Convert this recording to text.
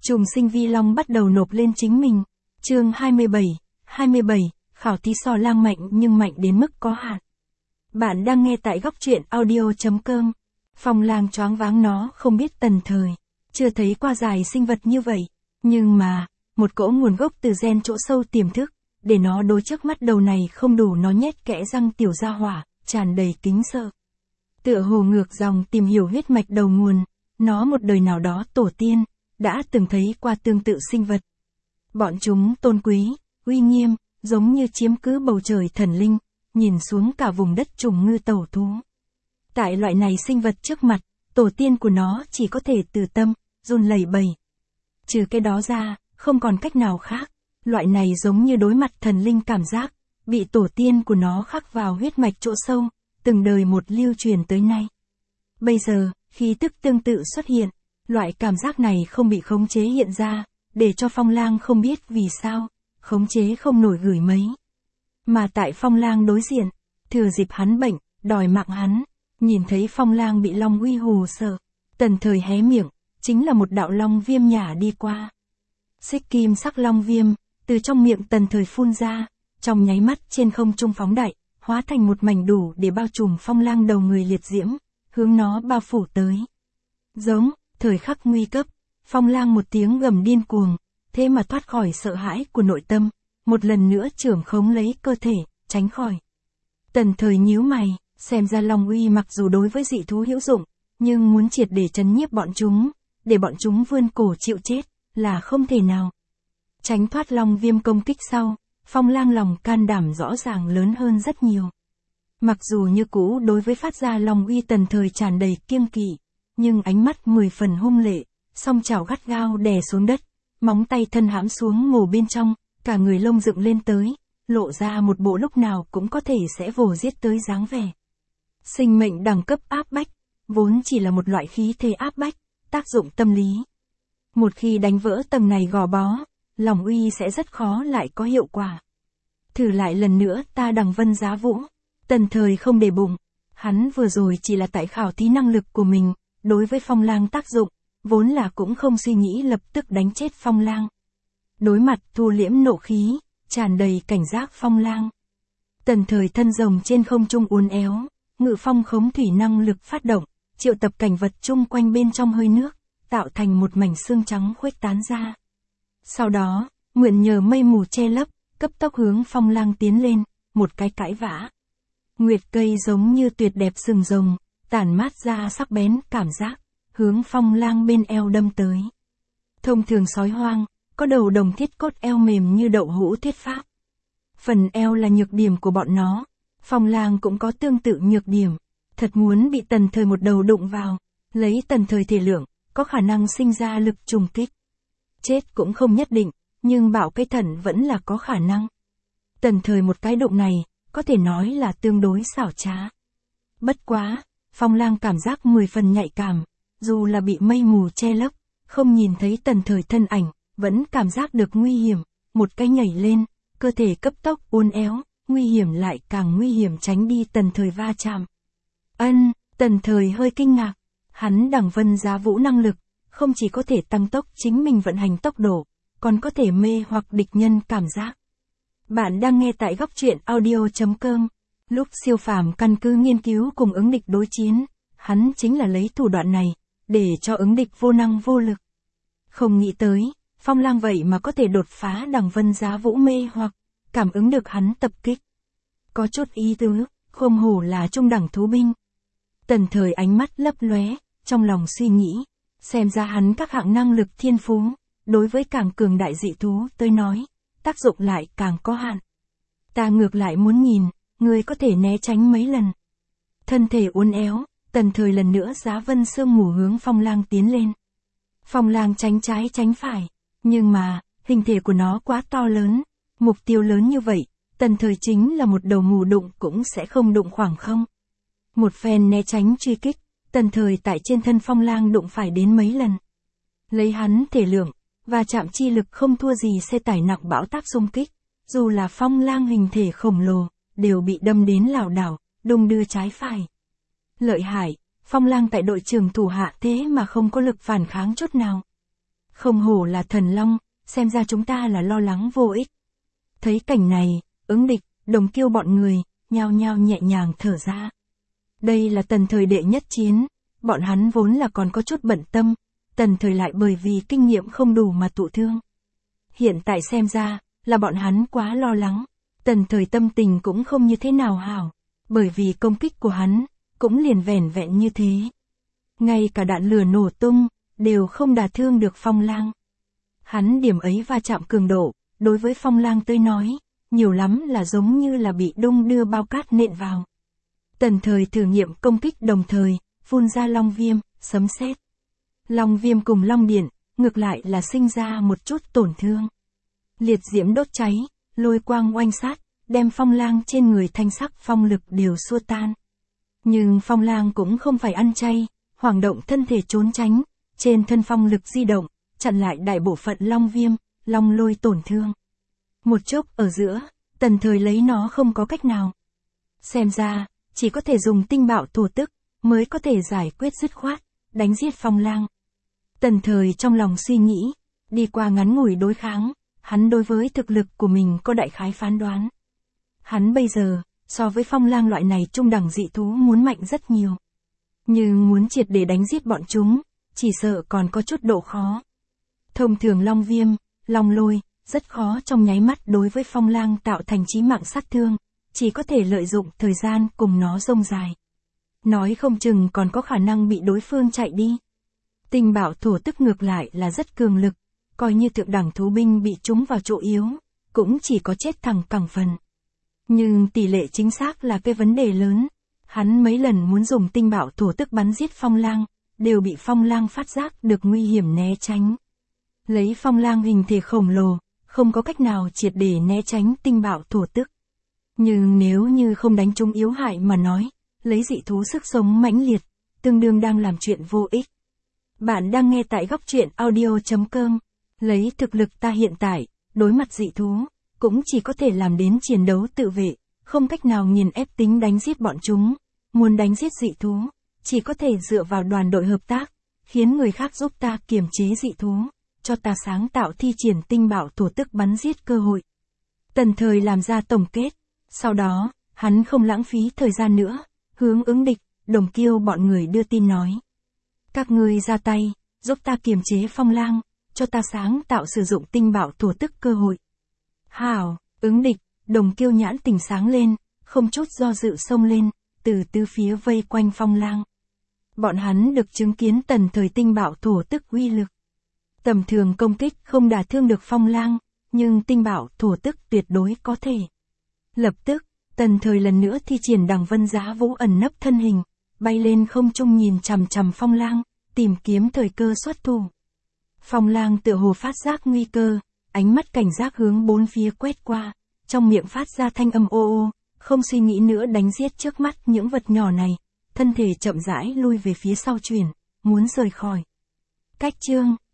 Trùng sinh vi long bắt đầu nộp lên chính mình. Chương 27, khảo thí sò lang mạnh nhưng mạnh đến mức có hạn. Bạn đang nghe tại góc truyện audio.com. Phong lang choáng váng, nó không biết Tần Thời chưa thấy qua dài sinh vật như vậy, nhưng mà, một cỗ nguồn gốc từ gen chỗ sâu tiềm thức, để nó đối trước mắt đầu này không đủ, nó nhét kẽ răng tiểu gia hỏa, tràn đầy kính sợ. Tựa hồ ngược dòng tìm hiểu huyết mạch đầu nguồn, nó một đời nào đó tổ tiên đã từng thấy qua tương tự sinh vật. Bọn chúng tôn quý, uy nghiêm, giống như chiếm cứ bầu trời thần linh, nhìn xuống cả vùng đất trùng ngư tẩu thú. Tại loại này sinh vật trước mặt, tổ tiên của nó chỉ có thể từ tâm, run lẩy bẩy. Trừ cái đó ra, không còn cách nào khác. Loại này giống như đối mặt thần linh cảm giác, bị tổ tiên của nó khắc vào huyết mạch chỗ sâu, từng đời một lưu truyền tới nay. Bây giờ, khí tức tương tự xuất hiện, loại cảm giác này không bị khống chế hiện ra, để cho Phong Lang không biết vì sao, khống chế không nổi gửi mấy. Mà tại Phong Lang đối diện, thừa dịp hắn bệnh, đòi mạng hắn, nhìn thấy Phong Lang bị long uy hù sợ, Tần Thời hé miệng, chính là một đạo long viêm nhả đi qua. Xích kim sắc long viêm, từ trong miệng Tần Thời phun ra, trong nháy mắt trên không trung phóng đại, hóa thành một mảnh đủ để bao trùm Phong Lang đầu người liệt diễm, hướng nó bao phủ tới. Giống, thời khắc nguy cấp, Phong Lang một tiếng gầm điên cuồng, thế mà thoát khỏi sợ hãi của nội tâm, một lần nữa trưởng khống lấy cơ thể, tránh khỏi. Tần Thời nhíu mày, xem ra long uy mặc dù đối với dị thú hữu dụng, nhưng muốn triệt để trấn nhiếp bọn chúng, để bọn chúng vươn cổ chịu chết, là không thể nào. Tránh thoát long viêm công kích sau, Phong Lang lòng can đảm rõ ràng lớn hơn rất nhiều. Mặc dù như cũ đối với phát ra long uy Tần Thời tràn đầy kiêng kỵ, nhưng ánh mắt 10 phần hung lệ, song chảo gắt gao đè xuống đất, móng tay thân hãm xuống mồ bên trong, cả người lông dựng lên tới, lộ ra một bộ lúc nào cũng có thể sẽ vồ giết tới dáng vẻ. Sinh mệnh đẳng cấp áp bách, vốn chỉ là một loại khí thế áp bách, tác dụng tâm lý. Một khi đánh vỡ tầng này gò bó, lòng uy sẽ rất khó lại có hiệu quả. Thử lại lần nữa ta Đằng Vân Giá Vũ. Tần Thời không để bụng, hắn vừa rồi chỉ là tại khảo thí năng lực của mình, đối với Phong Lang tác dụng, vốn là cũng không suy nghĩ lập tức đánh chết Phong Lang. Đối mặt thu liễm nộ khí, tràn đầy cảnh giác Phong Lang. Tần Thời thân rồng trên không trung uốn éo, ngự phong khống thủy năng lực phát động, triệu tập cảnh vật chung quanh bên trong hơi nước, tạo thành một mảnh xương trắng khuếch tán ra. Sau đó, mượn nhờ mây mù che lấp, cấp tốc hướng Phong Lang tiến lên, một cái cãi vã. Nguyệt cây giống như tuyệt đẹp sừng rồng, tản mát ra sắc bén cảm giác, hướng Phong Lang bên eo đâm tới. Thông thường sói hoang, có đầu đồng thiết cốt, eo mềm như đậu hũ thuyết pháp. Phần eo là nhược điểm của bọn nó, Phong Lang cũng có tương tự nhược điểm, thật muốn bị Tần Thời một đầu đụng vào, lấy Tần Thời thể lượng, có khả năng sinh ra lực trùng kích. Chết cũng không nhất định, nhưng bảo cây thần vẫn là có khả năng. Tần Thời một cái đụng này, có thể nói là tương đối xảo trá. Bất quá, Phong Lang cảm giác 10 phần nhạy cảm, dù là bị mây mù che lấp, không nhìn thấy Tần Thời thân ảnh, vẫn cảm giác được nguy hiểm, một cái nhảy lên, cơ thể cấp tốc uốn éo, nguy hiểm lại càng nguy hiểm tránh đi Tần Thời va chạm. Tần Thời hơi kinh ngạc, hắn Đằng Vân Giá Vũ năng lực, không chỉ có thể tăng tốc chính mình vận hành tốc độ, còn có thể mê hoặc địch nhân cảm giác. Bạn đang nghe tại góc truyện audio.com. Lúc siêu phàm căn cứ nghiên cứu cùng ứng địch đối chiến, hắn chính là lấy thủ đoạn này, để cho ứng địch vô năng vô lực. Không nghĩ tới, Phong Lang vậy mà có thể đột phá Đằng Vân Giá Vũ mê hoặc, cảm ứng được hắn tập kích. Có chút ý tứ, không hổ là trung đẳng thú binh. Tần Thời ánh mắt lấp lóe, trong lòng suy nghĩ, xem ra hắn các hạng năng lực thiên phú, đối với càng cường đại dị thú tới nói, tác dụng lại càng có hạn. Ta ngược lại muốn nhìn, người có thể né tránh mấy lần. Thân thể uốn éo, Tần Thời lần nữa giá vân sương mù hướng Phong Lang tiến lên. Phong Lang tránh trái tránh phải, nhưng mà, hình thể của nó quá to lớn, mục tiêu lớn như vậy, Tần Thời chính là một đầu mù đụng cũng sẽ không đụng khoảng không. Một phen né tránh truy kích, Tần Thời tại trên thân Phong Lang đụng phải đến mấy lần. Lấy hắn thể lượng, và chạm chi lực không thua gì xe tải nặng bão táp xung kích, dù là Phong Lang hình thể khổng lồ, đều bị đâm đến lảo đảo, đung đưa trái phải. Lợi hại, Phong Lang tại đội trưởng thủ hạ thế mà không có lực phản kháng chút nào. Không hổ là thần long, xem ra chúng ta là lo lắng vô ích. Thấy cảnh này, Ứng Địch, Đồng Kiêu bọn người, nhao nhao nhẹ nhàng thở ra. Đây là Tần Thời đệ nhất chiến, bọn hắn vốn là còn có chút bận tâm, Tần Thời lại bởi vì kinh nghiệm không đủ mà tụ thương. Hiện tại xem ra, là bọn hắn quá lo lắng, Tần Thời tâm tình cũng không như thế nào hảo, bởi vì công kích của hắn, cũng liền vẻn vẹn như thế. Ngay cả đạn lửa nổ tung, đều không đả thương được Phong Lang. Hắn điểm ấy va chạm cường độ, đối với Phong Lang tới nói, nhiều lắm là giống như là bị đung đưa bao cát nện vào. Tần Thời thử nghiệm công kích đồng thời, phun ra long viêm, sấm sét. Long viêm cùng long điện, ngược lại là sinh ra một chút tổn thương. Liệt diễm đốt cháy, lôi quang oanh sát, đem Phong Lang trên người thanh sắc phong lực đều xua tan. Nhưng Phong Lang cũng không phải ăn chay, hoảng động thân thể trốn tránh, trên thân phong lực di động, chặn lại đại bộ phận long viêm, long lôi tổn thương. Một chốc ở giữa, Tần Thời lấy nó không có cách nào. Xem ra, chỉ có thể dùng tinh bạo thổ tức, mới có thể giải quyết dứt khoát, đánh giết Phong Lang. Tần Thời trong lòng suy nghĩ, đi qua ngắn ngủi đối kháng, hắn đối với thực lực của mình có đại khái phán đoán. Hắn bây giờ, so với Phong Lang loại này trung đẳng dị thú muốn mạnh rất nhiều. Nhưng muốn triệt để đánh giết bọn chúng, chỉ sợ còn có chút độ khó. Thông thường long viêm, long lôi, rất khó trong nháy mắt đối với Phong Lang tạo thành chí mạng sát thương, chỉ có thể lợi dụng thời gian cùng nó rông dài. Nói không chừng còn có khả năng bị đối phương chạy đi. Tinh bạo thổ tức ngược lại là rất cường lực, coi như thượng đẳng thú binh bị trúng vào chỗ yếu, cũng chỉ có chết thẳng cẳng phần. Nhưng tỷ lệ chính xác là cái vấn đề lớn. Hắn mấy lần muốn dùng tinh bạo thổ tức bắn giết Phong Lang, đều bị Phong Lang phát giác được nguy hiểm né tránh. Lấy Phong Lang hình thể khổng lồ, không có cách nào triệt để né tránh tinh bạo thổ tức. Nhưng nếu như không đánh trúng yếu hại mà nói, lấy dị thú sức sống mãnh liệt, tương đương đang làm chuyện vô ích. Bạn đang nghe tại góc truyện audio.com. Lấy thực lực ta hiện tại, đối mặt dị thú, cũng chỉ có thể làm đến chiến đấu tự vệ, không cách nào nghiền ép tính đánh giết bọn chúng. Muốn đánh giết dị thú, chỉ có thể dựa vào đoàn đội hợp tác, khiến người khác giúp ta kiềm chế dị thú, cho ta sáng tạo thi triển tinh bạo thổ tức bắn giết cơ hội. Tần Thời làm ra tổng kết, sau đó, hắn không lãng phí thời gian nữa, hướng Ứng Địch, Đồng Kiêu bọn người đưa tin nói. Các ngươi ra tay, giúp ta kiềm chế Phong Lang, cho ta sáng tạo sử dụng tinh bạo thổ tức cơ hội. Hảo, Ứng Địch, Đồng Kiêu nhãn tình sáng lên, không chút do dự xông lên, từ tứ phía vây quanh Phong Lang. Bọn hắn được chứng kiến Tần Thời tinh bạo thổ tức uy lực. Tầm thường công kích không đả thương được Phong Lang, nhưng tinh bạo thổ tức tuyệt đối có thể. Lập tức, Tần Thời lần nữa thi triển Đằng Vân Giá Vũ ẩn nấp thân hình, bay lên không trung nhìn chằm chằm Phong Lang, tìm kiếm thời cơ xuất thủ. Phong Lang tựa hồ phát giác nguy cơ, ánh mắt cảnh giác hướng bốn phía quét qua, trong miệng phát ra thanh âm ô ô, không suy nghĩ nữa đánh giết trước mắt những vật nhỏ này, thân thể chậm rãi lui về phía sau chuyển, muốn rời khỏi. Cách chương